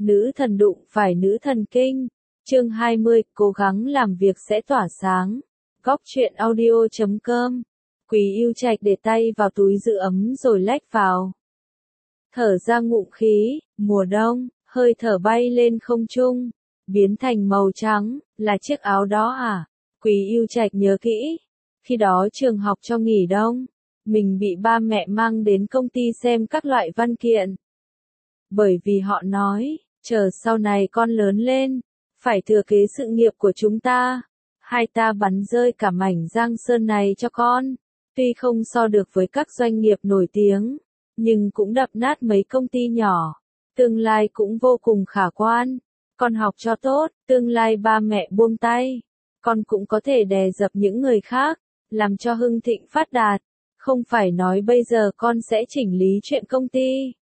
Nữ thần đụng phải nữ thần kinh. Chương 20, cố gắng làm việc sẽ tỏa sáng. Góc truyện audio.com. Quý Yêu Trạch để tay vào túi giữ ấm rồi lách vào. Thở ra ngụm khí, mùa đông, hơi thở bay lên không trung, biến thành màu trắng, là chiếc áo đó à? Quý Yêu Trạch nhớ kỹ. Khi đó trường học cho nghỉ đông, mình bị ba mẹ mang đến công ty xem các loại văn kiện. Bởi vì họ nói, chờ sau này con lớn lên, phải thừa kế sự nghiệp của chúng ta. Hai ta bắn rơi cả mảnh Giang Sơn này cho con. Tuy không so được với các doanh nghiệp nổi tiếng, nhưng cũng đập nát mấy công ty nhỏ. Tương lai cũng vô cùng khả quan. Con học cho tốt, tương lai ba mẹ buông tay. Con cũng có thể đè dập những người khác, làm cho hưng thịnh phát đạt. Không phải nói bây giờ con sẽ chỉnh lý chuyện công ty.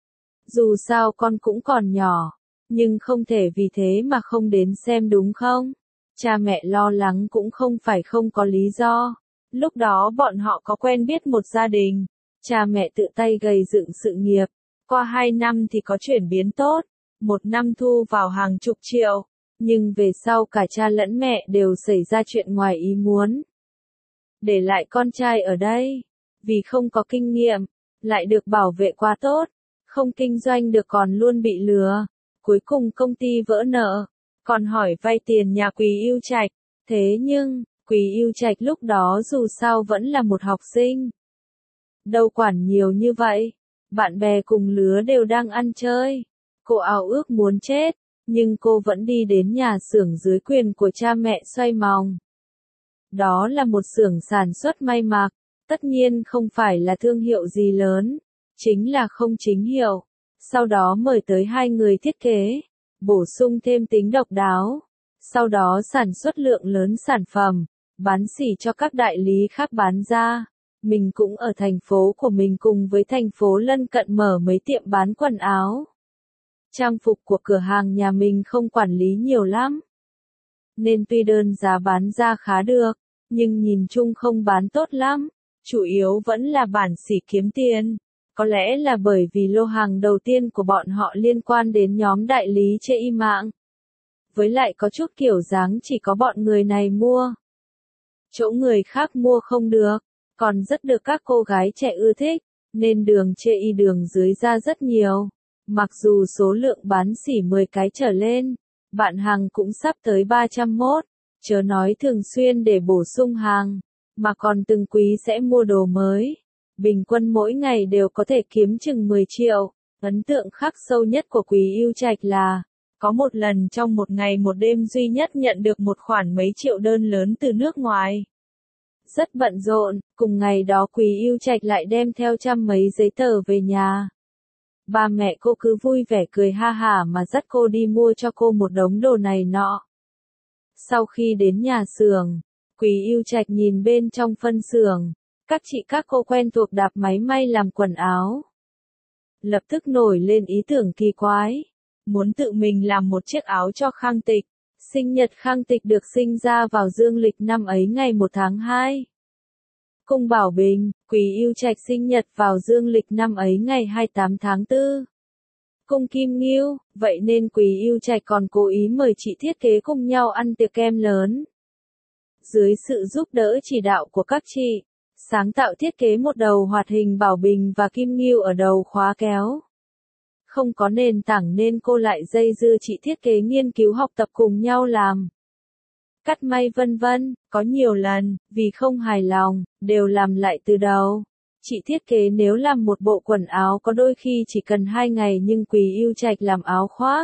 Dù sao con cũng còn nhỏ, nhưng không thể vì thế mà không đến xem đúng không? Cha mẹ lo lắng cũng không phải không có lý do. Lúc đó bọn họ có quen biết một gia đình, cha mẹ tự tay gầy dựng sự nghiệp. Qua 2 năm thì có chuyển biến tốt, 1 năm thu vào hàng chục triệu, nhưng về sau cả cha lẫn mẹ đều xảy ra chuyện ngoài ý muốn. Để lại con trai ở đây, vì không có kinh nghiệm, lại được bảo vệ quá tốt, không kinh doanh được còn luôn bị lừa. Cuối cùng công ty vỡ nợ, còn hỏi vay tiền nhà Quý Yêu Trạch. Thế nhưng, Quý Yêu Trạch lúc đó dù sao vẫn là một học sinh. Đâu quản nhiều như vậy, bạn bè cùng lứa đều đang ăn chơi. Cô ao ước muốn chết, nhưng cô vẫn đi đến nhà xưởng dưới quyền của cha mẹ xoay vòng. Đó là một xưởng sản xuất may mặc, tất nhiên không phải là thương hiệu gì lớn, chính là không chính hiệu. Sau đó mời tới 2 người thiết kế, bổ sung thêm tính độc đáo. Sau đó sản xuất lượng lớn sản phẩm, bán xỉ cho các đại lý khác bán ra. Mình cũng ở thành phố của mình cùng với thành phố lân cận mở mấy tiệm bán quần áo. Trang phục của cửa hàng nhà mình không quản lý nhiều lắm, nên tuy đơn giá bán ra khá được, nhưng nhìn chung không bán tốt lắm. Chủ yếu vẫn là bản xỉ kiếm tiền. Có lẽ là bởi vì lô hàng đầu tiên của bọn họ liên quan đến nhóm đại lý chê y mạng. Với lại có chút kiểu dáng chỉ có bọn người này mua. Chỗ người khác mua không được, còn rất được các cô gái trẻ ưa thích, nên đường chê y đường dưới ra rất nhiều. Mặc dù số lượng bán xỉ 10 cái trở lên, bạn hàng cũng sắp tới 301, chớ nói thường xuyên để bổ sung hàng, mà còn từng quý sẽ mua đồ mới. Bình quân mỗi ngày đều có thể kiếm chừng 10 triệu. Ấn tượng khắc sâu nhất của Quý Yêu Trạch là, có một lần trong một ngày một đêm duy nhất nhận được một khoản mấy triệu đơn lớn từ nước ngoài. Rất bận rộn, cùng ngày đó Quý Yêu Trạch lại đem theo trăm mấy giấy tờ về nhà. Ba mẹ cô cứ vui vẻ cười ha hả mà dắt cô đi mua cho cô một đống đồ này nọ. Sau khi đến nhà xưởng, Quý Yêu Trạch nhìn bên trong phân xưởng. Các chị các cô quen thuộc đạp máy may làm quần áo. Lập tức nổi lên ý tưởng kỳ quái. Muốn tự mình làm một chiếc áo cho Khang Tịch. Sinh nhật Khang Tịch được sinh ra vào dương lịch năm ấy ngày 1 tháng 2. Cung Bảo Bình, Quý Yêu Trạch sinh nhật vào dương lịch năm ấy ngày 28 tháng 4. Cung Kim Ngưu, vậy nên Quý Yêu Trạch còn cố ý mời chị thiết kế cùng nhau ăn tiệc kem lớn. Dưới sự giúp đỡ chỉ đạo của các chị, sáng tạo thiết kế một đầu hoạt hình Bảo Bình và Kim Ngưu ở đầu khóa kéo. Không có nền tảng nên cô lại dây dưa chị thiết kế nghiên cứu học tập cùng nhau làm. Cắt may vân vân, có nhiều lần, vì không hài lòng, đều làm lại từ đầu. Chị thiết kế nếu làm một bộ quần áo có đôi khi chỉ cần 2 ngày nhưng Quý Yêu Trạch làm áo khoác.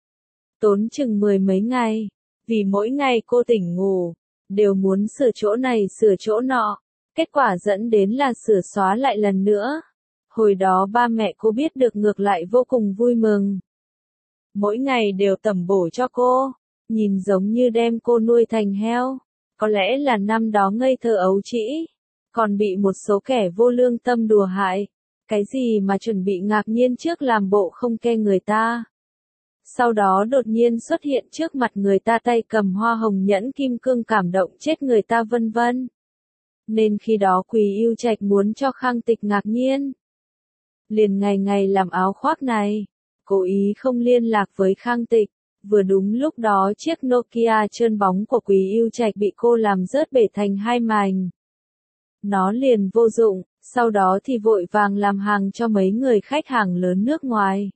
Tốn chừng 10 mấy ngày, vì mỗi ngày cô tỉnh ngủ, đều muốn sửa chỗ này sửa chỗ nọ. Kết quả dẫn đến là sửa xóa lại lần nữa. Hồi đó ba mẹ cô biết được ngược lại vô cùng vui mừng. Mỗi ngày đều tẩm bổ cho cô, nhìn giống như đem cô nuôi thành heo. Có lẽ là năm đó ngây thơ ấu trĩ, còn bị một số kẻ vô lương tâm đùa hại. Cái gì mà chuẩn bị ngạc nhiên trước làm bộ không ke người ta. Sau đó đột nhiên xuất hiện trước mặt người ta tay cầm hoa hồng nhẫn kim cương cảm động chết người ta vân vân. Nên khi đó Quý Yêu Trạch muốn cho Khang Tịch ngạc nhiên. Liền ngày ngày làm áo khoác này. cố ý không liên lạc với Khang Tịch. Vừa đúng lúc đó chiếc Nokia trơn bóng của Quý Yêu Trạch bị cô làm rớt bể thành hai mảnh. Nó liền vô dụng, sau đó thì vội vàng làm hàng cho mấy người khách hàng lớn nước ngoài.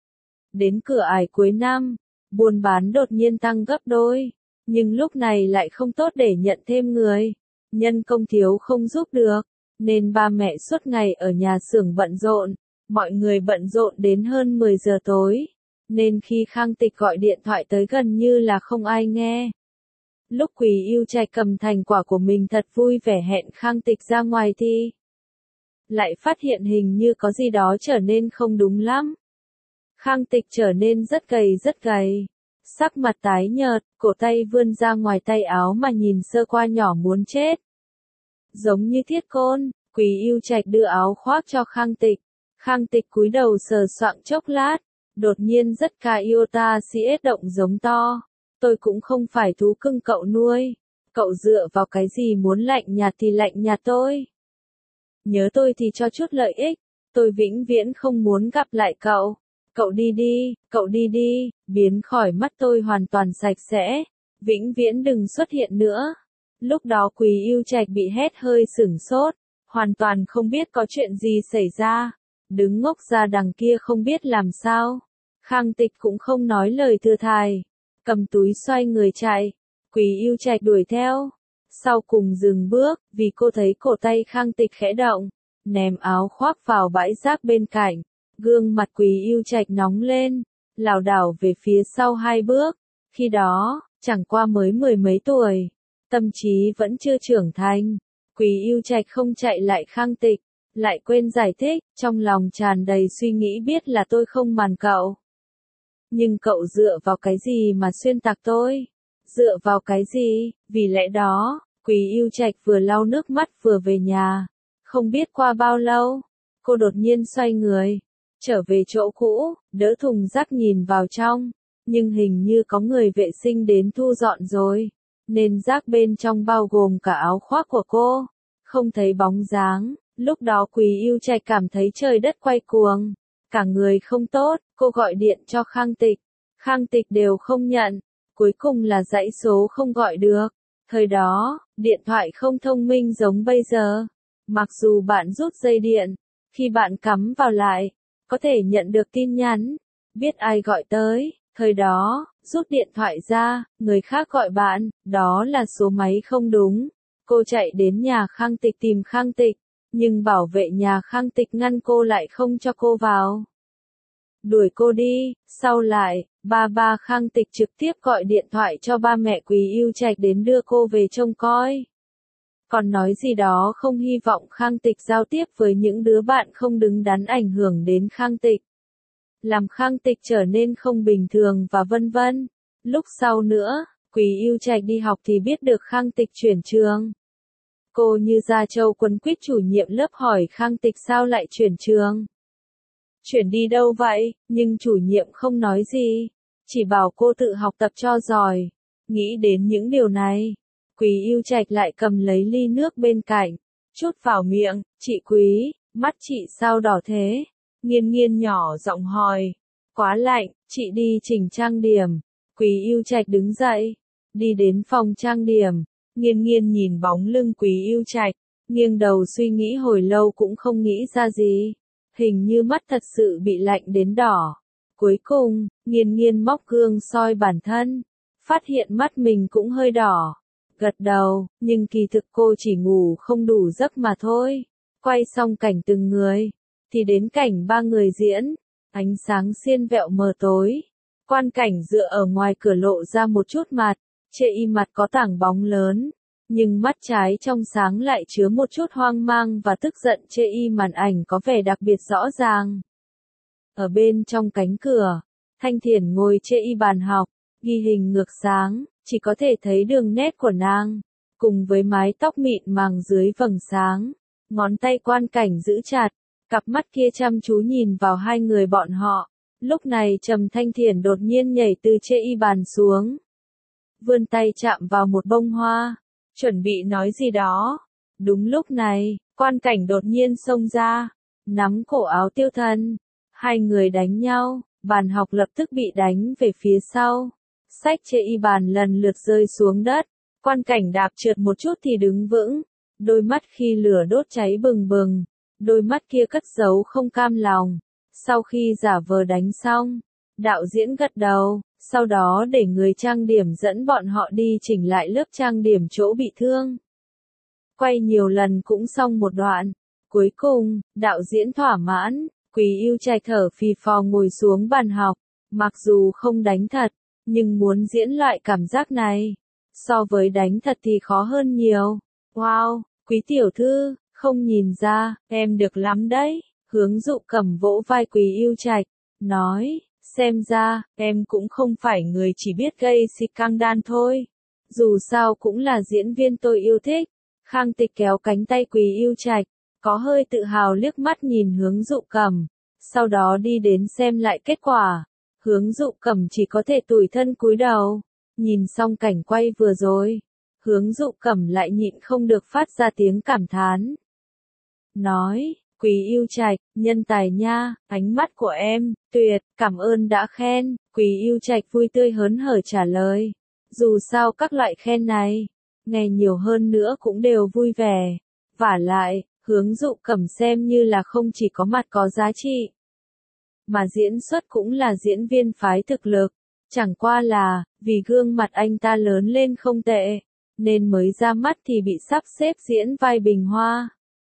Đến cửa ải cuối năm, buôn bán đột nhiên tăng gấp đôi, nhưng lúc này lại không tốt để nhận thêm người. Nhân công thiếu không giúp được, nên ba mẹ suốt ngày ở nhà xưởng bận rộn, mọi người bận rộn đến hơn 10 giờ tối, nên khi Khang Tịch gọi điện thoại tới gần như là không ai nghe. Lúc Quý Yêu Trạch cầm thành quả của mình thật vui vẻ hẹn Khang Tịch ra ngoài thì lại phát hiện hình như có gì đó trở nên không đúng lắm. Khang Tịch trở nên rất gầy, sắc mặt tái nhợt, cổ tay vươn ra ngoài tay áo mà nhìn sơ qua nhỏ muốn chết. Giống như thiết côn, Quý Yêu Trạch đưa áo khoác cho Khang Tịch. Khang Tịch cúi đầu sờ soạng chốc lát, đột nhiên rất ca iota CS động giống to. Tôi cũng không phải thú cưng cậu nuôi. Cậu dựa vào cái gì muốn lạnh nhạt thì lạnh nhạt tôi. Nhớ tôi thì cho chút lợi ích. Tôi vĩnh viễn không muốn gặp lại cậu. Cậu đi đi, biến khỏi mắt tôi hoàn toàn sạch sẽ. Vĩnh viễn đừng xuất hiện nữa. Lúc đó Quý Yêu Trạch bị hét hơi sửng sốt, hoàn toàn không biết có chuyện gì xảy ra. Đứng ngốc ra đằng kia không biết làm sao. Khang Tịch cũng không nói lời thừa thài, cầm túi xoay người chạy. Quý Yêu Trạch đuổi theo, sau cùng dừng bước, vì cô thấy cổ tay Khang Tịch khẽ động, ném áo khoác vào bãi rác bên cạnh. Gương mặt Quý Yêu Trạch nóng lên, lảo đảo về phía sau hai bước. Khi đó, chẳng qua mới 10 mấy tuổi, tâm trí vẫn chưa trưởng thành. Quý Yêu Trạch không chạy lại Khang Tịch, lại quên giải thích, trong lòng tràn đầy suy nghĩ biết là tôi không màn cậu. Nhưng cậu dựa vào cái gì mà xuyên tạc tôi? Dựa vào cái gì? Vì lẽ đó, Quý Yêu Trạch vừa lau nước mắt vừa về nhà. Không biết qua bao lâu, cô đột nhiên xoay người, trở về chỗ cũ, đỡ thùng rác nhìn vào trong, nhưng hình như có người vệ sinh đến thu dọn rồi, nên rác bên trong bao gồm cả áo khoác của cô, không thấy bóng dáng. Lúc đó Quý Yêu Trạch cảm thấy trời đất quay cuồng, cả người không tốt, cô gọi điện cho Khang Tịch đều không nhận, cuối cùng là dãy số không gọi được. Thời đó, điện thoại không thông minh giống bây giờ, mặc dù bạn rút dây điện, khi bạn cắm vào lại, có thể nhận được tin nhắn, biết ai gọi tới. Thời đó, rút điện thoại ra, người khác gọi bạn, đó là số máy không đúng. Cô chạy đến nhà Khang Tịch tìm Khang Tịch, nhưng bảo vệ nhà Khang Tịch ngăn cô lại không cho cô vào. Đuổi cô đi, sau lại, ba Khang Tịch trực tiếp gọi điện thoại cho ba mẹ Quý Yêu Trạch đến đưa cô về trông coi. Còn nói gì đó không hy vọng Khang Tịch giao tiếp với những đứa bạn không đứng đắn ảnh hưởng đến Khang Tịch. Làm Khang Tịch trở nên không bình thường và vân vân. Lúc sau nữa, Quý Yêu Trạch đi học thì biết được Khang Tịch chuyển trường. Cô như da trâu quấn quýt chủ nhiệm lớp hỏi Khang Tịch sao lại chuyển trường. Chuyển đi đâu vậy, nhưng chủ nhiệm không nói gì, chỉ bảo cô tự học tập cho giỏi. Nghĩ đến những điều này, Quý Yêu Trạch lại cầm lấy ly nước bên cạnh, chút vào miệng. Chị Quý, mắt chị sao đỏ thế? Nghiên Nghiên nhỏ giọng hỏi. Quá lạnh, chị đi chỉnh trang điểm. Quý Yêu Trạch đứng dậy, đi đến phòng trang điểm. Nghiên Nghiên nhìn bóng lưng Quý Yêu Trạch, nghiêng đầu suy nghĩ hồi lâu cũng không nghĩ ra gì. Hình như mắt thật sự bị lạnh đến đỏ. Cuối cùng, Nghiên Nghiên móc gương soi bản thân, phát hiện mắt mình cũng hơi đỏ. Gật đầu, nhưng kỳ thực cô chỉ ngủ không đủ giấc mà thôi. Quay xong cảnh từng người, thì đến cảnh ba người diễn. Ánh sáng xiên vẹo mờ tối. Quan cảnh dựa ở ngoài cửa lộ ra một chút mặt. Chê y mặt có tảng bóng lớn, nhưng mắt trái trong sáng lại chứa một chút hoang mang và tức giận. Chê y màn ảnh có vẻ đặc biệt rõ ràng. Ở bên trong cánh cửa, Thanh Thiển ngồi chê y bàn học, ghi hình ngược sáng, chỉ có thể thấy đường nét của nàng, cùng với mái tóc mịn màng dưới vầng sáng. Ngón tay quan cảnh giữ chặt, cặp mắt kia chăm chú nhìn vào hai người bọn họ. Lúc này Trầm Thanh Thiển đột nhiên nhảy từ chê y bàn xuống, vươn tay chạm vào một bông hoa, chuẩn bị nói gì đó. Đúng lúc này, quan cảnh đột nhiên xông ra, nắm cổ áo Tiêu Thần. Hai người đánh nhau, Bàn học lập tức bị đánh về phía sau. Sách trên y bàn lần lượt rơi xuống đất. Quan cảnh đạp trượt một chút thì đứng vững. Đôi mắt khi lửa đốt cháy bừng bừng. Đôi mắt kia cất giấu không cam lòng. Sau khi giả vờ đánh xong, đạo diễn gật đầu, sau đó để người trang điểm dẫn bọn họ đi chỉnh lại lớp trang điểm chỗ bị thương. Quay nhiều lần cũng xong một đoạn. Cuối cùng, đạo diễn thỏa mãn, Quý Yêu Trạch thở phì phò ngồi xuống bàn học. Mặc dù không đánh thật, nhưng muốn diễn loại cảm giác này, so với đánh thật thì khó hơn nhiều. Wow, Quý tiểu thư, không nhìn ra, em được lắm đấy. Hướng Dụ cầm vỗ vai Quý Yêu Trạch, nói, xem ra, em cũng không phải người chỉ biết gây scandal thôi. Dù sao cũng là diễn viên tôi yêu thích. Khang Tịch kéo cánh tay Quý Yêu Trạch, có hơi tự hào liếc mắt nhìn Hướng Dụ cầm, sau đó đi đến xem lại kết quả. Hướng Dụ cầm chỉ có thể tủi thân cúi đầu, nhìn xong cảnh quay vừa rồi. Hướng Dụ cầm lại nhịn không được phát ra tiếng cảm thán. Nói, Quý Yêu Trạch, nhân tài nha, ánh mắt của em, tuyệt, cảm ơn đã khen. Quý Yêu Trạch vui tươi hớn hở trả lời. Dù sao các loại khen này, nghe nhiều hơn nữa cũng đều vui vẻ. Vả lại, Hướng Dụ cầm xem như là không chỉ có mặt có giá trị, mà diễn xuất cũng là diễn viên phái thực lực. Chẳng qua là, vì gương mặt anh ta lớn lên không tệ, nên mới ra mắt thì bị sắp xếp diễn vai Bình Hoa.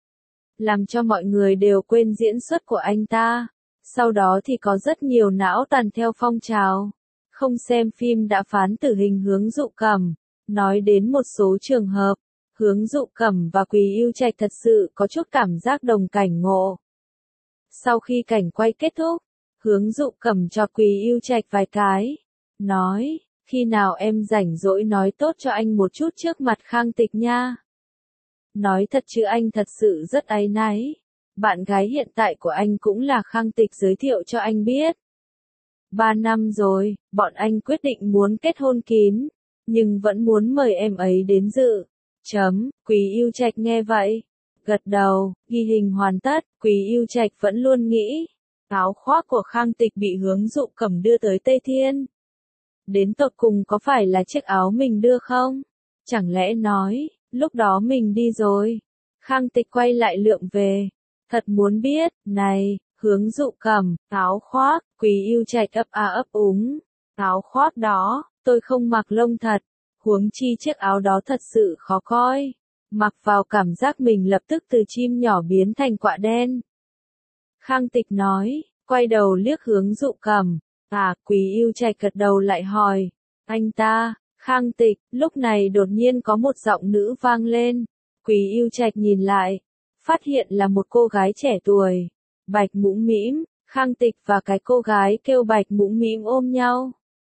Làm cho mọi người đều quên diễn xuất của anh ta. Sau đó thì có rất nhiều não tàn theo phong trào. Không xem phim đã phán tử hình Hướng Dụ cầm. Nói đến một số trường hợp, Hướng Dụ cầm và Quý Yêu Trạch thật sự có chút cảm giác đồng cảnh ngộ. Sau khi cảnh quay kết thúc, Hướng Dụ cầm cho Quý Yêu Trạch vài cái. Nói, khi nào em rảnh rỗi nói tốt cho anh một chút trước mặt Khang Tịch nha. Nói thật chứ anh thật sự rất áy náy. Bạn gái hiện tại của anh cũng là Khang Tịch giới thiệu cho anh biết. 3 năm rồi, bọn anh quyết định muốn kết hôn kín, nhưng vẫn muốn mời em ấy đến dự. Quý Yêu Trạch nghe vậy, gật đầu, ghi hình hoàn tất. Quý Yêu Trạch vẫn luôn nghĩ, áo khoác của Khang Tịch bị Hướng Dụ cầm đưa tới Tây Thiên. Đến tột cùng có phải là chiếc áo mình đưa không? Chẳng lẽ nói, lúc đó mình đi rồi. Khang Tịch quay lại lượng về. Thật muốn biết, này, Hướng Dụ cầm, áo khoác, Quý Yêu Trạch ấp a ấp úng. Áo khoác đó, tôi không mặc lông thật. Huống chi chiếc áo đó thật sự khó coi. Mặc vào cảm giác mình lập tức từ chim nhỏ biến thành quạ đen. Khang Tịch nói, quay đầu liếc Hướng Dụ cầm. Quý Yêu Trạch gật đầu lại hỏi. Anh ta, Khang Tịch, lúc này đột nhiên có một giọng nữ vang lên. Quý Yêu Trạch nhìn lại, phát hiện là một cô gái trẻ tuổi. Bạch Mũm Mĩm, Khang Tịch và cái cô gái kêu Bạch Mũm Mĩm ôm nhau.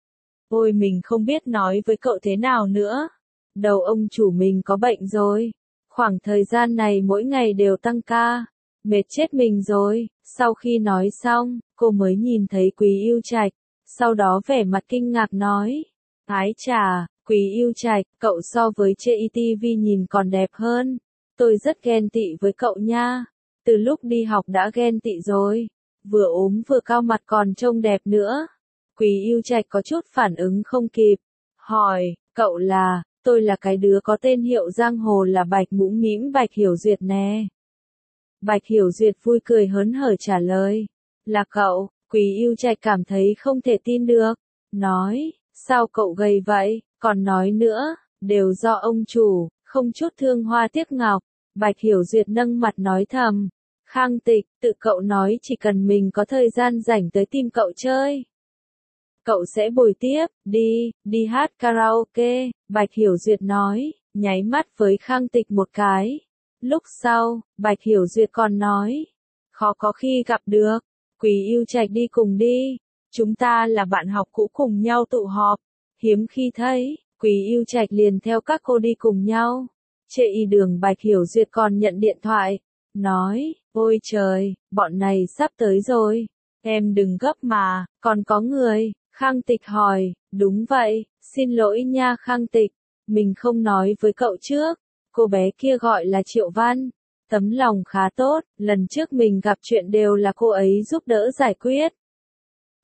Ôi mình không biết nói với cậu thế nào nữa. Đầu ông chủ mình có bệnh rồi. Khoảng thời gian này mỗi ngày đều tăng ca. Mệt chết mình rồi. Sau khi nói xong, cô mới nhìn thấy Quý Yêu Trạch. Sau đó vẻ mặt kinh ngạc nói. Ái chà, Quý Yêu Trạch, cậu so với trên TV nhìn còn đẹp hơn. Tôi rất ghen tị với cậu nha. Từ lúc đi học đã ghen tị rồi. Vừa ốm vừa cao mặt còn trông đẹp nữa. Quý Yêu Trạch có chút phản ứng không kịp. Hỏi, cậu là, tôi là cái đứa có tên hiệu giang hồ là Bạch Mũm Mĩm Bạch Hiểu Duyệt nè. Bạch Hiểu Duyệt vui cười hớn hở trả lời. Là cậu, Quý Yêu Trạch cảm thấy không thể tin được. Nói, sao cậu gầy vậy, còn nói nữa, đều do ông chủ, không chút thương hoa tiếc ngọc. Bạch Hiểu Duyệt nâng mặt nói thầm. Khang Tịch, tự cậu nói chỉ cần mình có thời gian rảnh tới tìm cậu chơi. Cậu sẽ bồi tiếp, đi hát karaoke, Bạch Hiểu Duyệt nói, nháy mắt với Khang Tịch một cái. Lúc sau, Bạch Hiểu Duyệt còn nói, khó có khi gặp được, Quý Yêu Trạch đi cùng đi, chúng ta là bạn học cũ cùng nhau tụ họp, hiếm khi thấy, Quý Yêu Trạch liền theo các cô đi cùng nhau. Trên y đường Bạch Hiểu Duyệt còn nhận điện thoại, nói, ôi trời, bọn này sắp tới rồi, em đừng gấp mà, còn có người. Khang Tịch hỏi, đúng vậy, xin lỗi nha Khang Tịch, mình không nói với cậu trước, cô bé kia gọi là Triệu Văn, tấm lòng khá tốt, lần trước mình gặp chuyện đều là cô ấy giúp đỡ giải quyết.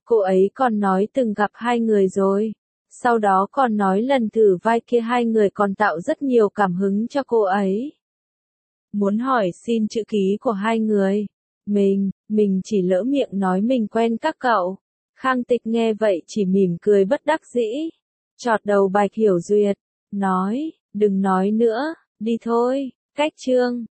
Cô ấy còn nói từng gặp hai người rồi. Sau đó còn nói lần thử vai kia hai người còn tạo rất nhiều cảm hứng cho cô ấy. Muốn hỏi xin chữ ký của hai người. Mình chỉ lỡ miệng nói mình quen các cậu. Khang Tịch nghe vậy chỉ mỉm cười bất đắc dĩ. Chọt đầu Bạch Hiểu Duyệt. Nói, đừng nói nữa, đi thôi, cách chương.